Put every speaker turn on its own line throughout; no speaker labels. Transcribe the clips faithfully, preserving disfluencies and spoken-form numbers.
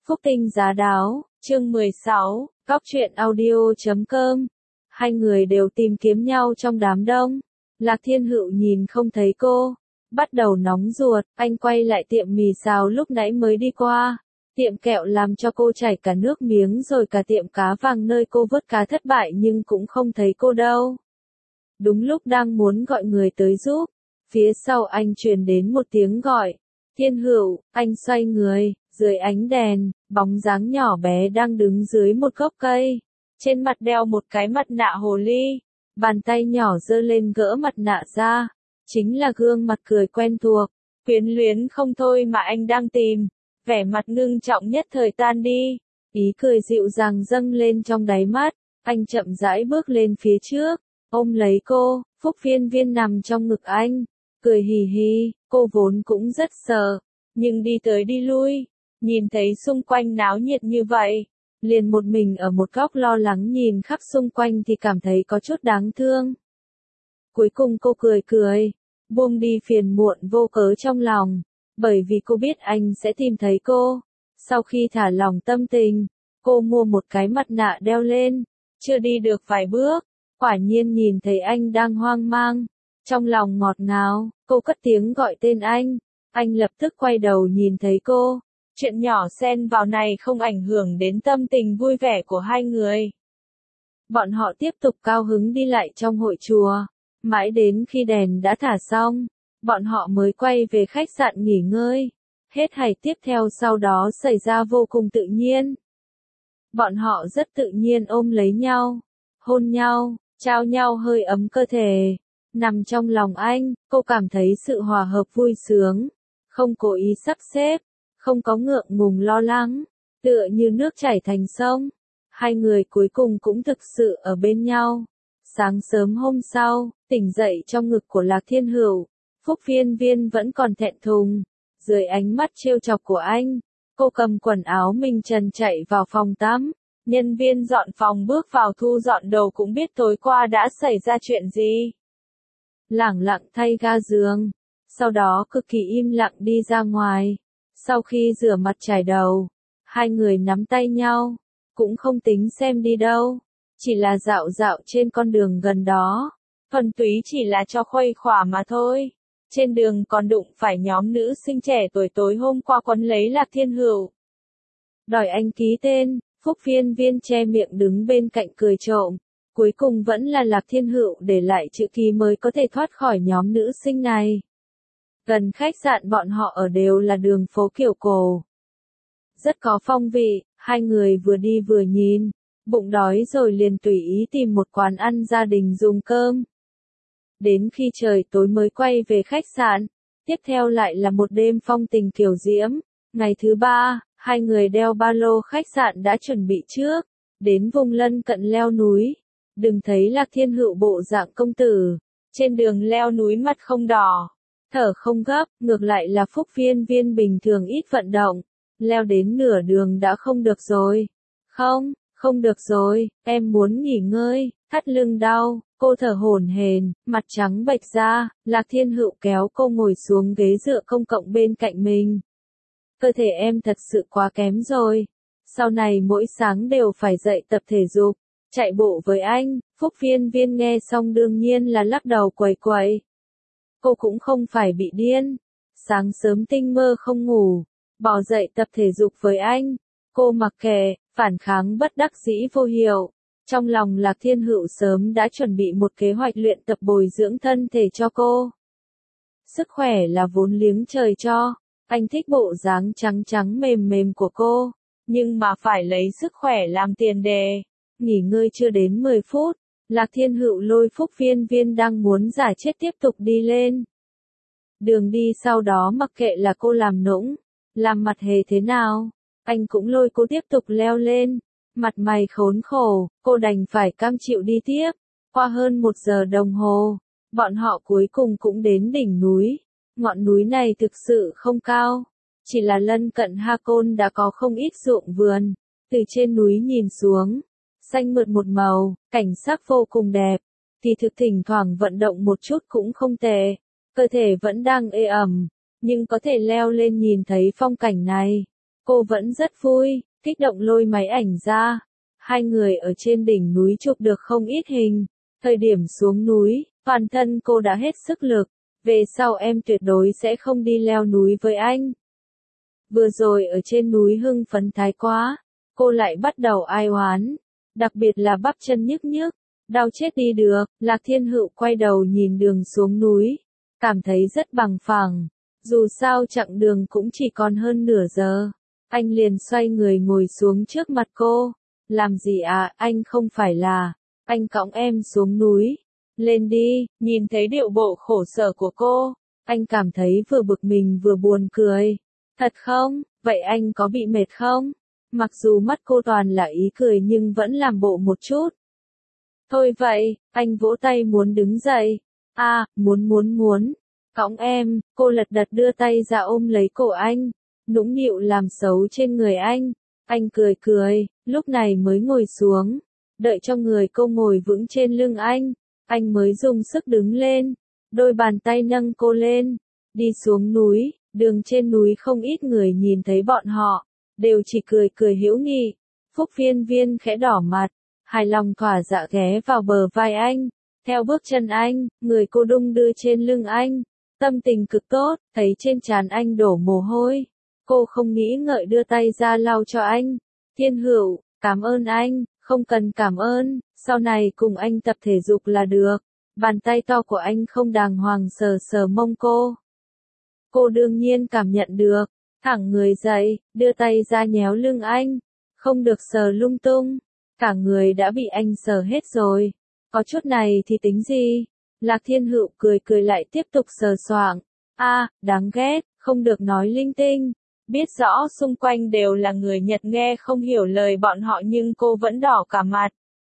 Phúc Tinh Giá Đáo, chương mười sáu, Góc truyện audio.com. Hai người đều tìm kiếm nhau trong đám đông. Lạc Thiên Hữu nhìn không thấy cô, bắt đầu nóng ruột, anh quay lại tiệm mì xào lúc nãy mới đi qua. Tiệm kẹo làm cho cô chảy cả nước miếng rồi cả tiệm cá vàng nơi cô vớt cá thất bại nhưng cũng không thấy cô đâu. Đúng lúc đang muốn gọi người tới giúp, phía sau anh truyền đến một tiếng gọi. Thiên Hữu, anh xoay người, dưới ánh đèn, bóng dáng nhỏ bé đang đứng dưới một gốc cây. Trên mặt đeo một cái mặt nạ hồ ly, bàn tay nhỏ giơ lên gỡ mặt nạ ra. Chính là gương mặt cười quen thuộc, quyến luyến không thôi mà anh đang tìm. Vẻ mặt ngưng trọng nhất thời tan đi, ý cười dịu dàng dâng lên trong đáy mắt. Anh chậm rãi bước lên phía trước, ôm lấy cô. Phúc Viên Viên nằm trong ngực anh, cười hì hì. Cô vốn cũng rất sợ, nhưng đi tới đi lui, nhìn thấy xung quanh náo nhiệt như vậy, liền một mình ở một góc lo lắng nhìn khắp xung quanh thì cảm thấy có chút đáng thương. Cuối cùng cô cười cười, buông đi phiền muộn vô cớ trong lòng, bởi vì cô biết anh sẽ tìm thấy cô. Sau khi thả lỏng tâm tình, cô mua một cái mặt nạ đeo lên, chưa đi được vài bước, quả nhiên nhìn thấy anh đang hoang mang. Trong lòng ngọt ngào, cô cất tiếng gọi tên anh, anh lập tức quay đầu nhìn thấy cô. Chuyện nhỏ xen vào này không ảnh hưởng đến tâm tình vui vẻ của hai người. Bọn họ tiếp tục cao hứng đi lại trong hội chùa, mãi đến khi đèn đã thả xong, bọn họ mới quay về khách sạn nghỉ ngơi. Hết thảy tiếp theo sau đó xảy ra vô cùng tự nhiên. Bọn họ rất tự nhiên ôm lấy nhau, hôn nhau, trao nhau hơi ấm cơ thể. Nằm trong lòng anh, cô cảm thấy sự hòa hợp vui sướng, không cố ý sắp xếp, không có ngượng ngùng lo lắng, tựa như nước chảy thành sông. Hai người cuối cùng cũng thực sự ở bên nhau. Sáng sớm hôm sau, tỉnh dậy trong ngực của Lạc Thiên Hữu, Phúc Viên Viên vẫn còn thẹn thùng. Dưới ánh mắt trêu chọc của anh, cô cầm quần áo mình trần chạy vào phòng tắm. Nhân viên dọn phòng bước vào thu dọn đồ cũng biết tối qua đã xảy ra chuyện gì. Lẳng lặng thay ga giường, sau đó cực kỳ im lặng đi ra ngoài. Sau khi rửa mặt chải đầu, hai người nắm tay nhau, cũng không tính xem đi đâu, chỉ là dạo dạo trên con đường gần đó, thuần túy chỉ là cho khuây khỏa mà thôi. Trên đường còn đụng phải nhóm nữ sinh trẻ tuổi tối hôm qua quấn lấy Lạc Thiên Hữu, đòi anh ký tên. Phúc Viên Viên che miệng đứng bên cạnh cười trộm. Cuối cùng vẫn là Lạc Thiên Hữu để lại chữ ký mới có thể thoát khỏi nhóm nữ sinh này. Gần khách sạn bọn họ ở đều là đường phố kiểu cổ, rất có phong vị. Hai người vừa đi vừa nhìn, bụng đói rồi liền tùy ý tìm một quán ăn gia đình dùng cơm. Đến khi trời tối mới quay về khách sạn. Tiếp theo lại là một đêm phong tình kiểu diễm. Ngày thứ ba, hai người đeo ba lô khách sạn đã chuẩn bị trước, đến vùng lân cận leo núi. Đừng thấy Lạc Thiên Hữu bộ dạng công tử, trên đường leo núi mặt không đỏ, thở không gấp, ngược lại là Phúc Viên Viên bình thường ít vận động, leo đến nửa đường đã không được rồi. Không, không được rồi, em muốn nghỉ ngơi, thắt lưng đau. Cô thở hổn hển, mặt trắng bệch ra. Lạc Thiên Hữu kéo cô ngồi xuống ghế dựa công cộng bên cạnh mình. Cơ thể em thật sự quá kém rồi, sau này mỗi sáng đều phải dậy tập thể dục, chạy bộ với anh. Phúc Viên Viên nghe xong đương nhiên là lắc đầu quẩy quẩy. Cô cũng không phải bị điên, sáng sớm tinh mơ không ngủ, bỏ dậy tập thể dục với anh. Cô mặc kệ, phản kháng bất đắc dĩ vô hiệu. Trong lòng Lạc Thiên Hữu sớm đã chuẩn bị một kế hoạch luyện tập bồi dưỡng thân thể cho cô. Sức khỏe là vốn liếng trời cho, anh thích bộ dáng trắng trắng mềm mềm của cô, nhưng mà phải lấy sức khỏe làm tiền đề. Nghỉ ngơi chưa đến mười phút, Lạc Thiên Hữu lôi Phúc Viên Viên đang muốn giả chết tiếp tục đi lên. Đường đi sau đó mặc kệ là cô làm nũng, làm mặt hề thế nào, anh cũng lôi cô tiếp tục leo lên. Mặt mày khốn khổ, cô đành phải cam chịu đi tiếp. Qua hơn một giờ đồng hồ, bọn họ cuối cùng cũng đến đỉnh núi. Ngọn núi này thực sự không cao, chỉ là lân cận Ha Côn đã có không ít ruộng vườn. Từ trên núi nhìn xuống, xanh mượt một màu, cảnh sắc vô cùng đẹp. Thì thực thỉnh thoảng vận động một chút cũng không tệ. Cơ thể vẫn đang ê ẩm, nhưng có thể leo lên nhìn thấy phong cảnh này. Cô vẫn rất vui, kích động lôi máy ảnh ra. Hai người ở trên đỉnh núi chụp được không ít hình. Thời điểm xuống núi, toàn thân cô đã hết sức lực. Về sau em tuyệt đối sẽ không đi leo núi với anh. Vừa rồi ở trên núi hưng phấn thái quá, cô lại bắt đầu ai oán. Đặc biệt là bắp chân nhức nhức, đau chết đi được. Lạc Thiên Hữu quay đầu nhìn đường xuống núi, cảm thấy rất bằng phẳng. Dù sao chặng đường cũng chỉ còn hơn nửa giờ. Anh liền xoay người ngồi xuống trước mặt cô. Làm gì à, anh không phải là, anh cõng em xuống núi. Lên đi, nhìn thấy điệu bộ khổ sở của cô, anh cảm thấy vừa bực mình vừa buồn cười. Thật không, vậy anh có bị mệt không? Mặc dù mắt cô toàn là ý cười nhưng vẫn làm bộ một chút. Thôi vậy, anh vỗ tay muốn đứng dậy. À, muốn muốn muốn. Cõng em, cô lật đật đưa tay ra ôm lấy cổ anh. Nũng nịu làm xấu trên người anh. Anh cười cười, lúc này mới ngồi xuống. Đợi cho người cô ngồi vững trên lưng anh. Anh mới dùng sức đứng lên. Đôi bàn tay nâng cô lên. Đi xuống núi, đường trên núi không ít người nhìn thấy bọn họ. Đều chỉ cười cười hữu nghị. Phúc Viên Viên khẽ đỏ mặt. Hài lòng thỏa dạ ghé vào bờ vai anh. Theo bước chân anh, người cô đung đưa trên lưng anh. Tâm tình cực tốt, thấy trên trán anh đổ mồ hôi. Cô không nghĩ ngợi đưa tay ra lau cho anh. Thiên Hữu, cảm ơn anh, không cần cảm ơn, sau này cùng anh tập thể dục là được. Bàn tay to của anh không đàng hoàng sờ sờ mông cô. Cô đương nhiên cảm nhận được, thẳng người dậy, đưa tay ra nhéo lưng anh. Không được sờ lung tung, cả người đã bị anh sờ hết rồi. Có chút này thì tính gì? Lạc Thiên Hữu cười cười lại tiếp tục sờ soạng. A, đáng ghét, không được nói linh tinh. Biết rõ xung quanh đều là người Nhật nghe không hiểu lời bọn họ nhưng cô vẫn đỏ cả mặt.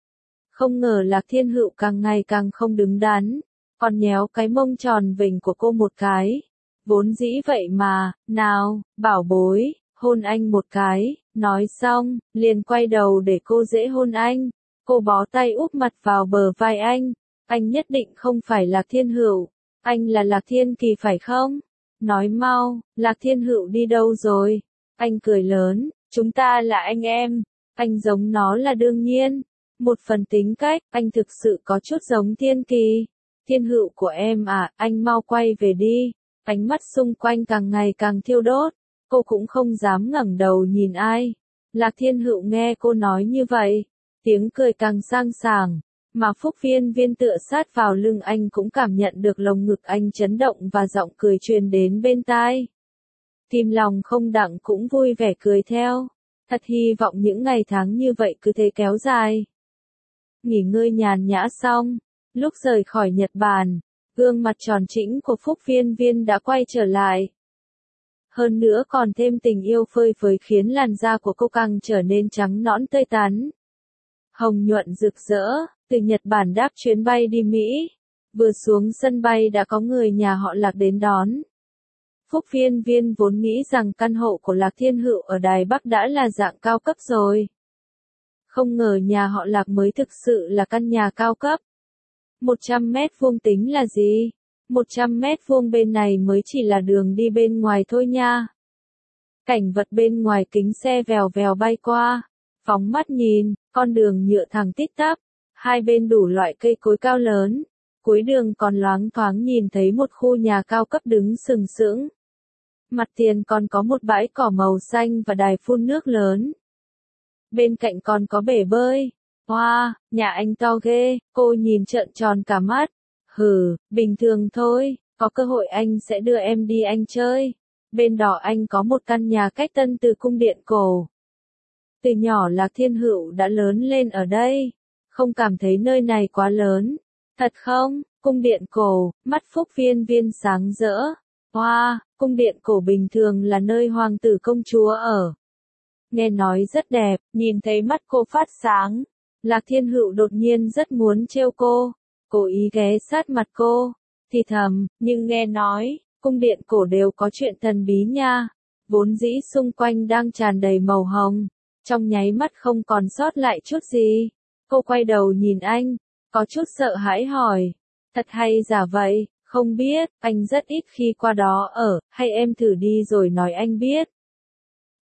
Không ngờ Lạc Thiên Hữu càng ngày càng không đứng đắn, còn nhéo cái mông tròn vểnh của cô một cái. Vốn dĩ vậy mà, nào, bảo bối, hôn anh một cái, nói xong, liền quay đầu để cô dễ hôn anh. Cô bó tay úp mặt vào bờ vai anh. Anh nhất định không phải Lạc Thiên Hữu, anh là Lạc Thiên Kỳ phải không? Nói mau, Lạc Thiên Hữu đi đâu rồi? Anh cười lớn, chúng ta là anh em, anh giống nó là đương nhiên. Một phần tính cách, anh thực sự có chút giống Thiên Kỳ. Thiên Hữu của em à, anh mau quay về đi. Ánh mắt xung quanh càng ngày càng thiêu đốt, cô cũng không dám ngẩng đầu nhìn ai. Lạc Thiên Hữu nghe cô nói như vậy, tiếng cười càng sang sảng. Mà Phúc Viên Viên tựa sát vào lưng anh cũng cảm nhận được lồng ngực anh chấn động và giọng cười truyền đến bên tai. Tim lòng không đặng cũng vui vẻ cười theo. Thật hy vọng những ngày tháng như vậy cứ thế kéo dài. Nghỉ ngơi nhàn nhã xong, lúc rời khỏi Nhật Bản, gương mặt tròn trĩnh của Phúc Viên Viên đã quay trở lại. Hơn nữa còn thêm tình yêu phơi phới khiến làn da của cô càng trở nên trắng nõn tươi tắn. Hồng nhuận rực rỡ. Từ Nhật Bản đáp chuyến bay đi Mỹ. Vừa xuống sân bay đã có người nhà họ Lạc đến đón. Phúc Viên Viên vốn nghĩ rằng căn hộ của Lạc Thiên Hữu ở Đài Bắc đã là dạng cao cấp rồi. Không ngờ nhà họ Lạc mới thực sự là căn nhà cao cấp. một trăm mét vuông tính là gì? một trăm mét vuông bên này mới chỉ là đường đi bên ngoài thôi nha. Cảnh vật bên ngoài kính xe vèo vèo bay qua. Phóng mắt nhìn, con đường nhựa thẳng tít tắp. Hai bên đủ loại cây cối cao lớn, cuối đường còn loáng thoáng nhìn thấy một khu nhà cao cấp đứng sừng sững. Mặt tiền còn có một bãi cỏ màu xanh và đài phun nước lớn. Bên cạnh còn có bể bơi. Wow, nhà anh to ghê, cô nhìn trợn tròn cả mắt. Hừ, bình thường thôi, có cơ hội anh sẽ đưa em đi anh chơi. Bên đó anh có một căn nhà cách tân từ cung điện cổ. Từ nhỏ Lạc Thiên Hữu đã lớn lên ở đây. Không cảm thấy nơi này quá lớn. Thật không? Cung điện cổ, mắt Phúc Viên Viên sáng rỡ. Hoa, wow, cung điện cổ bình thường là nơi hoàng tử công chúa ở. Nghe nói rất đẹp, nhìn thấy mắt cô phát sáng. Lạc Thiên Hữu đột nhiên rất muốn trêu cô. Cố ý ghé sát mặt cô. Thì thầm, nhưng nghe nói, cung điện cổ đều có chuyện thần bí nha. Vốn dĩ xung quanh đang tràn đầy màu hồng. Trong nháy mắt không còn sót lại chút gì. Cô quay đầu nhìn anh, có chút sợ hãi hỏi. Thật hay giả vậy, không biết, anh rất ít khi qua đó ở, hay em thử đi rồi nói anh biết.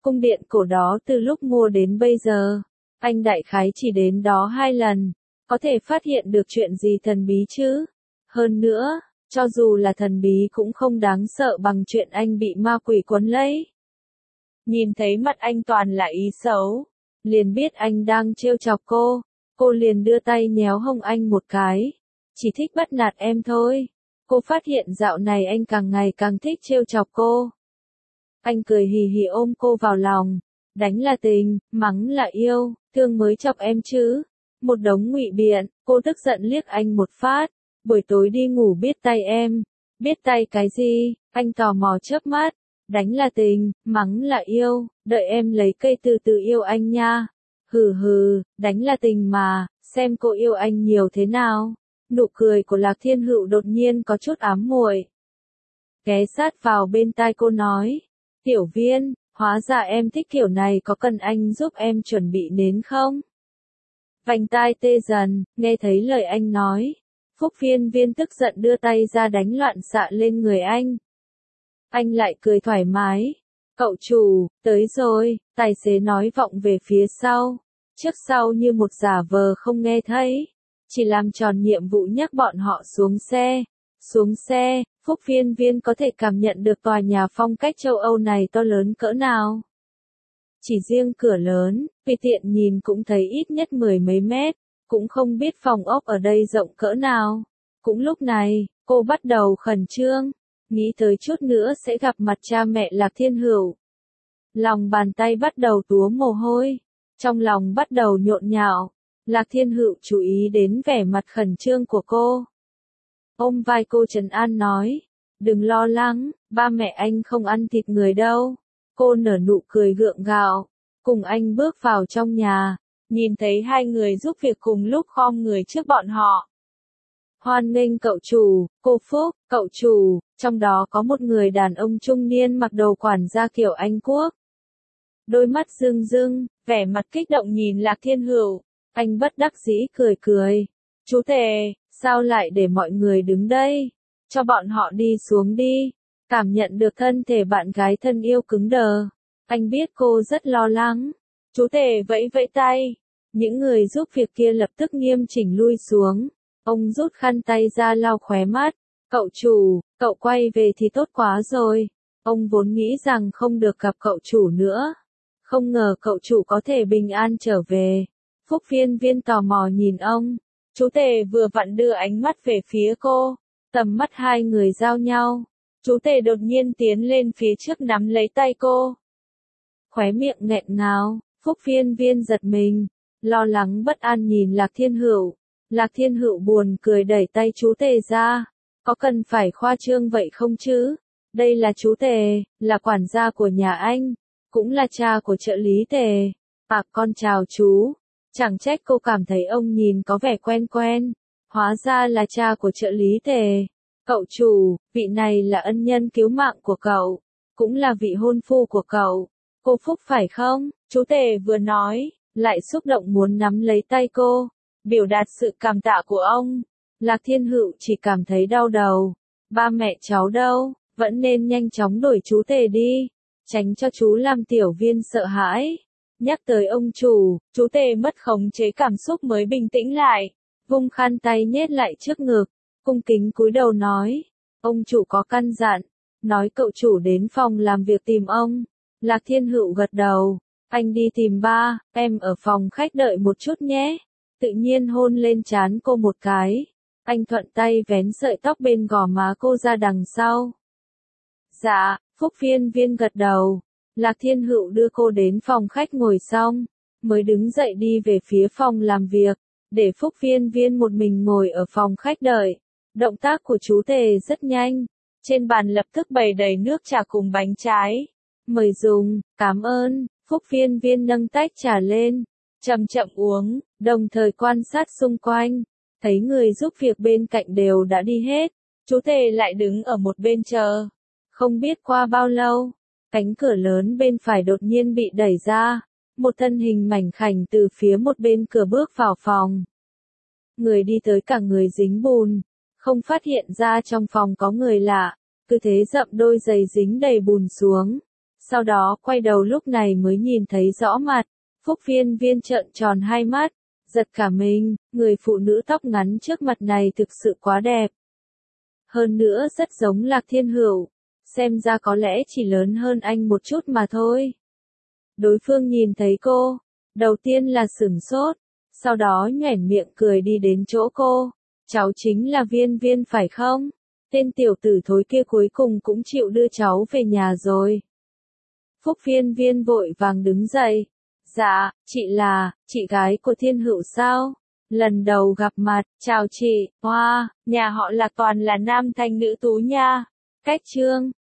Cung điện cổ đó từ lúc mua đến bây giờ, anh đại khái chỉ đến đó hai lần, có thể phát hiện được chuyện gì thần bí chứ? Hơn nữa, cho dù là thần bí cũng không đáng sợ bằng chuyện anh bị ma quỷ quấn lấy. Nhìn thấy mặt anh toàn là ý xấu, liền biết anh đang trêu chọc cô, cô liền đưa tay nhéo hông anh một cái. Chỉ thích bắt nạt em thôi. Cô phát hiện dạo này anh càng ngày càng thích trêu chọc cô. Anh cười hì hì ôm cô vào lòng, đánh là tình, mắng là yêu, thương mới chọc em chứ. Một đống ngụy biện, cô tức giận liếc anh một phát. Buổi tối đi ngủ biết tay em. Biết tay cái gì? Anh tò mò chớp mắt. Đánh là tình, mắng là yêu, đợi em lấy cây từ từ yêu anh nha. Hừ hừ, đánh là tình mà, xem cô yêu anh nhiều thế nào. Nụ cười của Lạc Thiên Hữu đột nhiên có chút ám muội. Ghé sát vào bên tai cô nói, Tiểu Viên, hóa ra em thích kiểu này, có cần anh giúp em chuẩn bị nến không? Vành tai tê dần, nghe thấy lời anh nói. Phúc Viên Viên tức giận đưa tay ra đánh loạn xạ lên người anh. Anh lại cười thoải mái. Cậu chủ, tới rồi, tài xế nói vọng về phía sau. Trước sau như một giả vờ không nghe thấy. Chỉ làm tròn nhiệm vụ nhắc bọn họ xuống xe. Xuống xe, Phúc Viên Viên có thể cảm nhận được tòa nhà phong cách châu Âu này to lớn cỡ nào. Chỉ riêng cửa lớn, tùy tiện nhìn cũng thấy ít nhất mười mấy mét, cũng không biết phòng ốc ở đây rộng cỡ nào. Cũng lúc này, cô bắt đầu khẩn trương, nghĩ tới chút nữa sẽ gặp mặt cha mẹ Lạc Thiên Hữu. Lòng bàn tay bắt đầu túa mồ hôi, trong lòng bắt đầu nhộn nhạo. Lạc Thiên Hữu chú ý đến vẻ mặt khẩn trương của cô. Ôm vai cô trấn an nói, đừng lo lắng, ba mẹ anh không ăn thịt người đâu. Cô nở nụ cười gượng gạo, cùng anh bước vào trong nhà, nhìn thấy hai người giúp việc cùng lúc khom người trước bọn họ. Hoan nghênh cậu chủ, cô Phúc, cậu chủ, trong đó có một người đàn ông trung niên mặc đồ quản gia kiểu Anh Quốc. Đôi mắt rưng rưng, vẻ mặt kích động nhìn Lạc Thiên Hữu, anh bất đắc dĩ cười cười. Chú Tề, sao lại để mọi người đứng đây? Cho bọn họ đi xuống đi. Cảm nhận được thân thể bạn gái thân yêu cứng đờ. Anh biết cô rất lo lắng. Chú Tề vẫy vẫy tay. Những người giúp việc kia lập tức nghiêm chỉnh lui xuống. Ông rút khăn tay ra lau khóe mắt. Cậu chủ, cậu quay về thì tốt quá rồi. Ông vốn nghĩ rằng không được gặp cậu chủ nữa. Không ngờ cậu chủ có thể bình an trở về. Phúc Viên Viên tò mò nhìn ông. Chú Tề vừa vặn đưa ánh mắt về phía cô. Tầm mắt hai người giao nhau. Chú Tề đột nhiên tiến lên phía trước nắm lấy tay cô. Khóe miệng nghẹn ngào, Phúc Viên Viên giật mình, lo lắng bất an nhìn Lạc Thiên Hữu. Lạc Thiên Hữu buồn cười đẩy tay chú Tề ra. Có cần phải khoa trương vậy không chứ? Đây là chú Tề, là quản gia của nhà anh, cũng là cha của trợ lý Tề. À, con chào chú. Chẳng trách cô cảm thấy ông nhìn có vẻ quen quen. Hóa ra là cha của trợ lý Tề. Cậu chủ, vị này là ân nhân cứu mạng của cậu, cũng là vị hôn phu của cậu. Cô Phúc phải không? Chú Tề vừa nói, lại xúc động muốn nắm lấy tay cô, biểu đạt sự cảm tạ của ông. Lạc Thiên Hữu chỉ cảm thấy đau đầu. Ba mẹ cháu đâu? Vẫn nên nhanh chóng đuổi chú Tề đi, tránh cho chú làm Tiểu Viên sợ hãi. Nhắc tới ông chủ, chú Tề mất khống chế cảm xúc mới bình tĩnh lại, vung khăn tay nhét lại trước ngực, cung kính cúi đầu nói, ông chủ có căn dặn, nói cậu chủ đến phòng làm việc tìm ông. Lạc Thiên Hữu gật đầu, anh đi tìm ba, em ở phòng khách đợi một chút nhé. Tự nhiên hôn lên trán cô một cái, anh thuận tay vén sợi tóc bên gò má cô ra đằng sau. Dạ, Phúc Viên Viên gật đầu. Lạc Thiên Hữu đưa cô đến phòng khách ngồi xong, mới đứng dậy đi về phía phòng làm việc, để Phúc Viên Viên một mình ngồi ở phòng khách đợi. Động tác của chú Tề rất nhanh, trên bàn lập tức bày đầy nước trà cùng bánh trái. Mời dùng, cảm ơn. Phúc Viên Viên nâng tách trà lên, chậm chậm uống, đồng thời quan sát xung quanh, thấy người giúp việc bên cạnh đều đã đi hết, chú Tề lại đứng ở một bên chờ. Không biết qua bao lâu, cánh cửa lớn bên phải đột nhiên bị đẩy ra, một thân hình mảnh khảnh từ phía một bên cửa bước vào phòng. Người đi tới cả người dính bùn, không phát hiện ra trong phòng có người lạ, cứ thế dậm đôi giày dính đầy bùn xuống. sau đó quay đầu lúc này mới nhìn thấy rõ mặt. Phúc Viên Viên trợn tròn hai mắt, giật cả mình, người phụ nữ tóc ngắn trước mặt này thực sự quá đẹp. Hơn nữa rất giống Lạc Thiên Hữu, xem ra có lẽ chỉ lớn hơn anh một chút mà thôi. Đối phương nhìn thấy cô, đầu tiên là sửng sốt, sau đó nhoẻn miệng cười đi đến chỗ cô. Cháu chính là Viên Viên phải không? Tên tiểu tử thối kia cuối cùng cũng chịu đưa cháu về nhà rồi. Phúc Viên Viên vội vàng đứng dậy. Dạ, chị là, chị gái của Thiên Hữu sao? Lần đầu gặp mặt, chào chị, hoa, wow, nhà họ Lạc toàn là nam thanh nữ tú nha. Cách chương